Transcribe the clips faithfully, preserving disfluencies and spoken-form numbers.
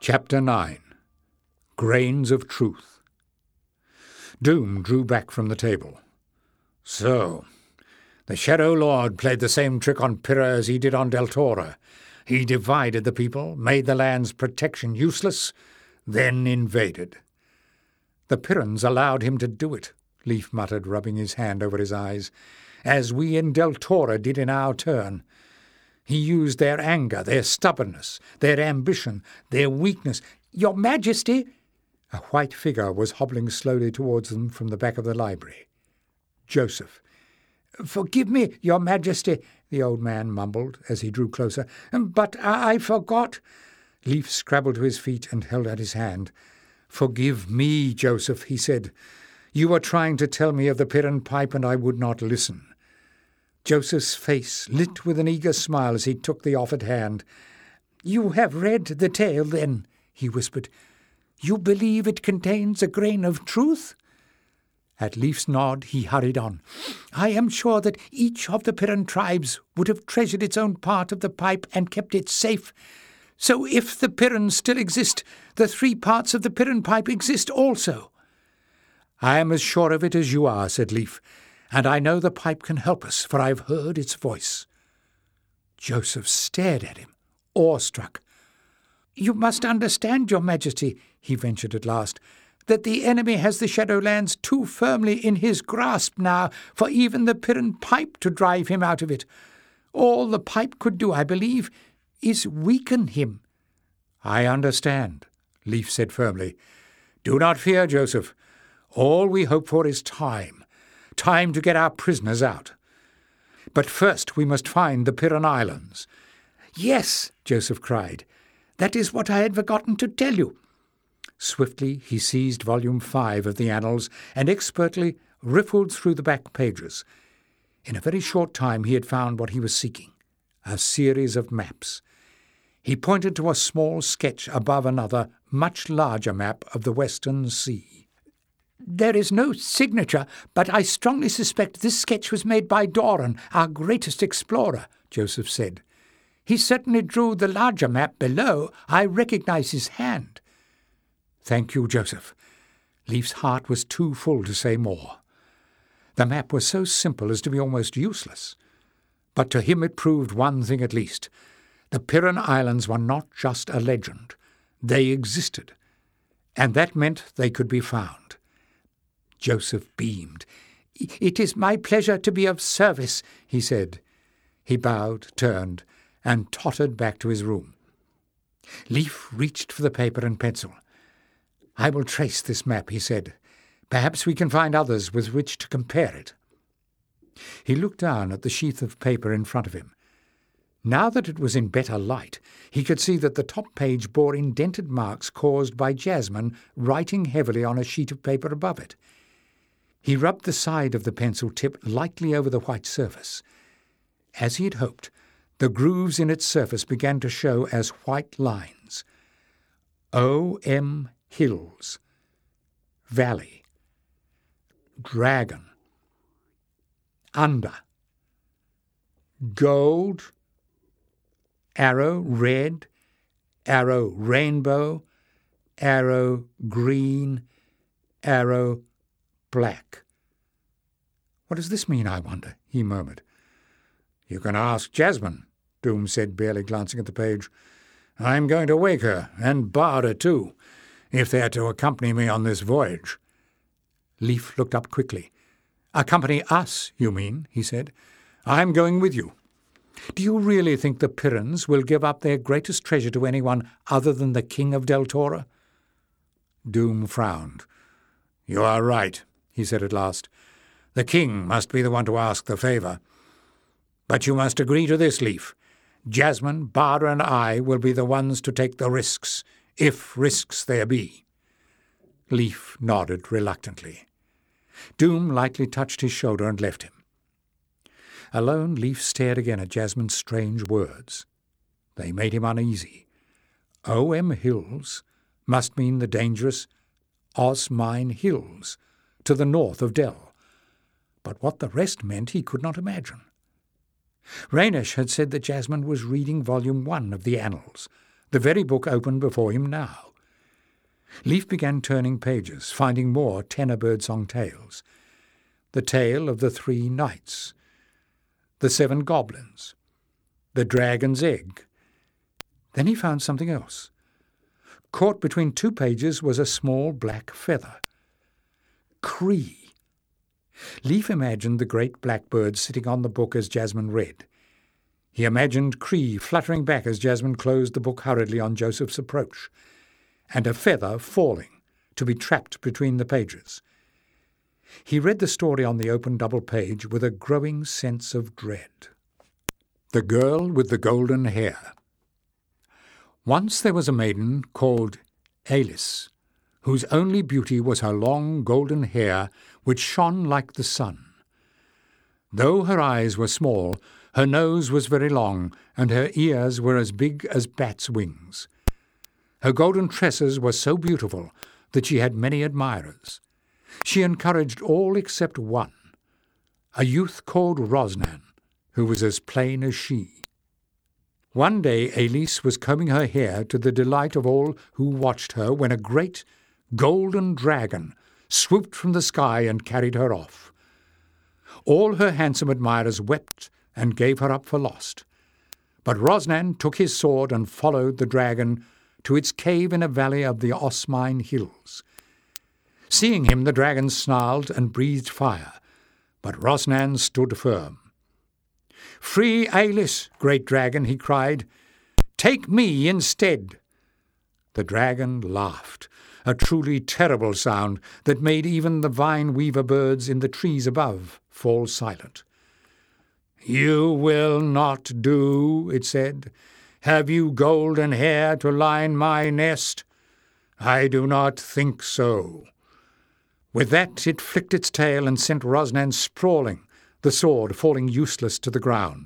Chapter nine. Grains of Truth. Doom drew back from the table. So, the Shadow Lord played the same trick on Pyrrha as he did on Deltora. He divided the people, made the land's protection useless, then invaded. The Pyrrhans allowed him to do it, Leif muttered, rubbing his hand over his eyes, as we in Deltora did in our turn. He used their anger, their stubbornness, their ambition, their weakness. "Your Majesty!" A white figure was hobbling slowly towards them from the back of the library. Joseph. "Forgive me, Your Majesty," the old man mumbled as he drew closer, "but I, I forgot." Leif scrabbled to his feet and held out his hand. "Forgive me, Joseph," he said. "You were trying to tell me of the Pyrrhan pipe, and I would not listen." Joseph's face lit with an eager smile as he took the offered hand. "You have read the tale, then," he whispered. "You believe it contains a grain of truth?" At Leif's nod, he hurried on. "I am sure that each of the Pyrrhan tribes would have treasured its own part of the pipe and kept it safe. So if the Pyrrhans still exist, the three parts of the Pyrrhan pipe exist also." "I am as sure of it as you are," said Leif, "and I know the pipe can help us, for I have heard its voice." Joseph stared at him, awestruck. "You must understand, Your Majesty," he ventured at last, "that the enemy has the Shadowlands too firmly in his grasp now for even the Pyrrhan pipe to drive him out of it. All the pipe could do, I believe, is weaken him." "I understand," Leif said firmly. "Do not fear, Joseph. All we hope for is time. Time to get our prisoners out. But first we must find the Pyrrhan Islands." "Yes," Joseph cried. "That is what I had forgotten to tell you." Swiftly he seized volume five of the Annals and expertly riffled through the back pages. In a very short time he had found what he was seeking, a series of maps. He pointed to a small sketch above another, much larger map of the Western Sea. "There is no signature, but I strongly suspect this sketch was made by Doran, our greatest explorer," Joseph said. "He certainly drew the larger map below. I recognize his hand." "Thank you, Joseph." Leif's heart was too full to say more. The map was so simple as to be almost useless. But to him it proved one thing at least. The Pyrrhan Islands were not just a legend. They existed. And that meant they could be found. Joseph beamed. "It is my pleasure to be of service," he said. He bowed, turned, and tottered back to his room. Leif reached for the paper and pencil. "I will trace this map," he said. "Perhaps we can find others with which to compare it." He looked down at the sheath of paper in front of him. Now that it was in better light, he could see that the top page bore indented marks caused by Jasmine writing heavily on a sheet of paper above it. He rubbed the side of the pencil tip lightly over the white surface. As he had hoped, the grooves in its surface began to show as white lines. O M Hills. Valley. Dragon. Under. Gold. Arrow red. Arrow rainbow. Arrow green. Arrow black. "What does this mean, I wonder?" he murmured. "You can ask Jasmine," Doom said, barely glancing at the page. "I'm going to wake her, and Barda too, if they are to accompany me on this voyage." Leif looked up quickly. "Accompany us, you mean?" he said. "I'm going with you. Do you really think the Pyrrhans will give up their greatest treasure to anyone other than the King of Deltora?" Doom frowned. "You are right," he said at last. "The king must be the one to ask the favour. But you must agree to this, Leif. Jasmine, Barda, and I will be the ones to take the risks, if risks there be." Leif nodded reluctantly. Doom lightly touched his shoulder and left him. Alone, Leif stared again at Jasmine's strange words. They made him uneasy. O M Hills must mean the dangerous Osmine Hills, to the north of Del. But what the rest meant he could not imagine. Raynish had said that Jasmine was reading volume one of the Annals, The very book opened before him now. Leaf began turning pages, finding more tenor birdsong tales. The tale of the three knights, the seven goblins, the dragon's egg. Then he found something else. Caught between two pages was a small black feather. Cree. Leaf imagined the great black bird sitting on the book as Jasmine read. He imagined Cree fluttering back as Jasmine closed the book hurriedly on Joseph's approach, and a feather falling to be trapped between the pages. He read the story on the open double page with a growing sense of dread. The Girl with the Golden Hair. Once there was a maiden called Ailís, whose only beauty was her long golden hair, which shone like the sun. Though her eyes were small, her nose was very long, and her ears were as big as bats' wings. Her golden tresses were so beautiful that she had many admirers. She encouraged all except one, a youth called Rosnan, who was as plain as she. One day Ailís was combing her hair to the delight of all who watched her when a great golden dragon swooped from the sky and carried her off. All her handsome admirers wept and gave her up for lost. But Rosnan took his sword and followed the dragon to its cave in a valley of the Osmine Hills. Seeing him, the dragon snarled and breathed fire, but Rosnan stood firm. "Free Ailís, great dragon," he cried. "Take me instead." The dragon laughed, a truly terrible sound that made even the vine-weaver birds in the trees above fall silent. "You will not do," it said. "Have you golden hair to line my nest? I do not think so." With that it flicked its tail and sent Rosnan sprawling, the sword falling useless to the ground.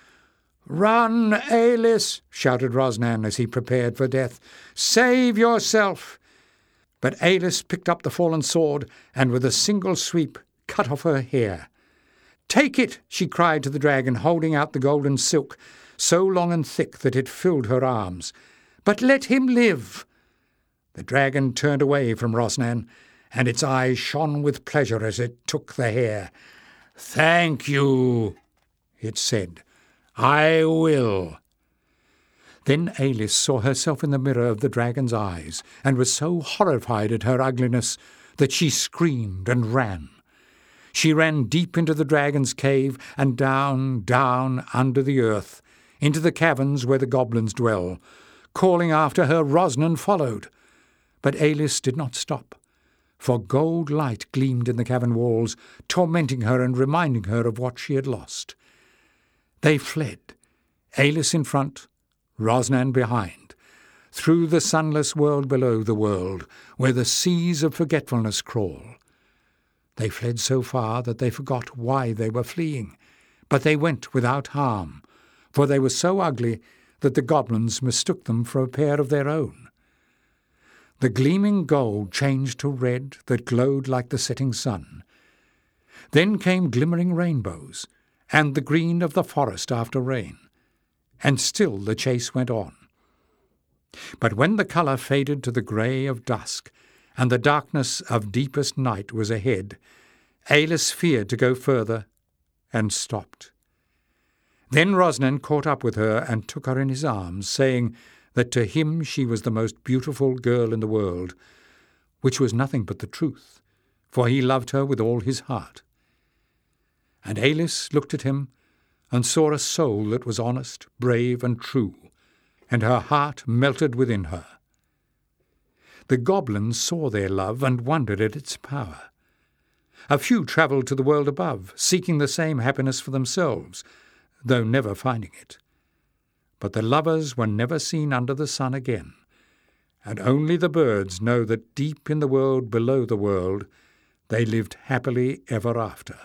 "Run, Ailís," shouted Rosnan as he prepared for death. "Save yourself." But Ailís picked up the fallen sword and with a single sweep cut off her hair. "Take it," she cried to the dragon, holding out the golden silk, so long and thick that it filled her arms. "But let him live." The dragon turned away from Rosnan, and its eyes shone with pleasure as it took the hair. "Thank you," it said. "I will." Then Ailís saw herself in the mirror of the dragon's eyes, and was so horrified at her ugliness that she screamed and ran. She ran deep into the dragon's cave and down, down under the earth, into the caverns where the goblins dwell. Calling after her, Rosnan followed. But Ailís did not stop, for gold light gleamed in the cavern walls, tormenting her and reminding her of what she had lost. They fled, Ailís in front, Rosnan behind, through the sunless world below the world, where the seas of forgetfulness crawl. They fled so far that they forgot why they were fleeing, but they went without harm, for they were so ugly that the goblins mistook them for a pair of their own. The gleaming gold changed to red that glowed like the setting sun. Then came glimmering rainbows, and the green of the forest after rain, and still the chase went on. But when the colour faded to the grey of dusk, and the darkness of deepest night was ahead, Ailís feared to go further, and stopped. Then Rosnan caught up with her and took her in his arms, saying that to him she was the most beautiful girl in the world, which was nothing but the truth, for he loved her with all his heart. And Ailís looked at him and saw a soul that was honest, brave, and true, and her heart melted within her. The goblins saw their love and wondered at its power. A few travelled to the world above, seeking the same happiness for themselves, though never finding it. But the lovers were never seen under the sun again, and only the birds know that deep in the world below the world they lived happily ever after.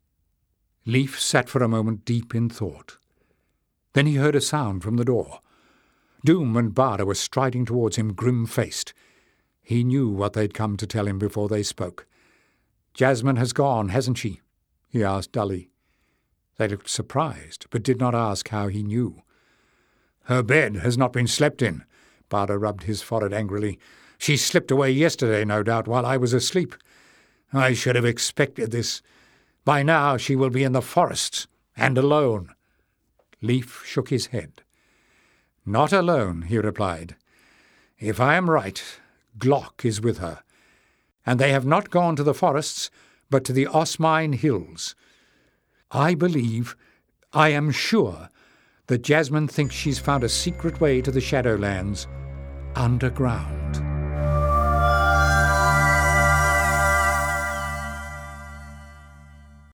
Leaf sat for a moment deep in thought. Then he heard a sound from the door. Doom and Barda were striding towards him, grim-faced. He knew what they'd come to tell him before they spoke. "Jasmine has gone, hasn't she?" he asked dully. They looked surprised, but did not ask how he knew. "Her bed has not been slept in, Bardo rubbed his forehead angrily. "She slipped away yesterday, no doubt, while I was asleep. I should have expected this. By now she will be in the forests, and alone." Leif shook his head. "Not alone," he replied. "If I am right, Glock is with her, and they have not gone to the forests, but to the Osmine Hills. I believe, I am sure, that Jasmine thinks she's found a secret way to the Shadowlands underground."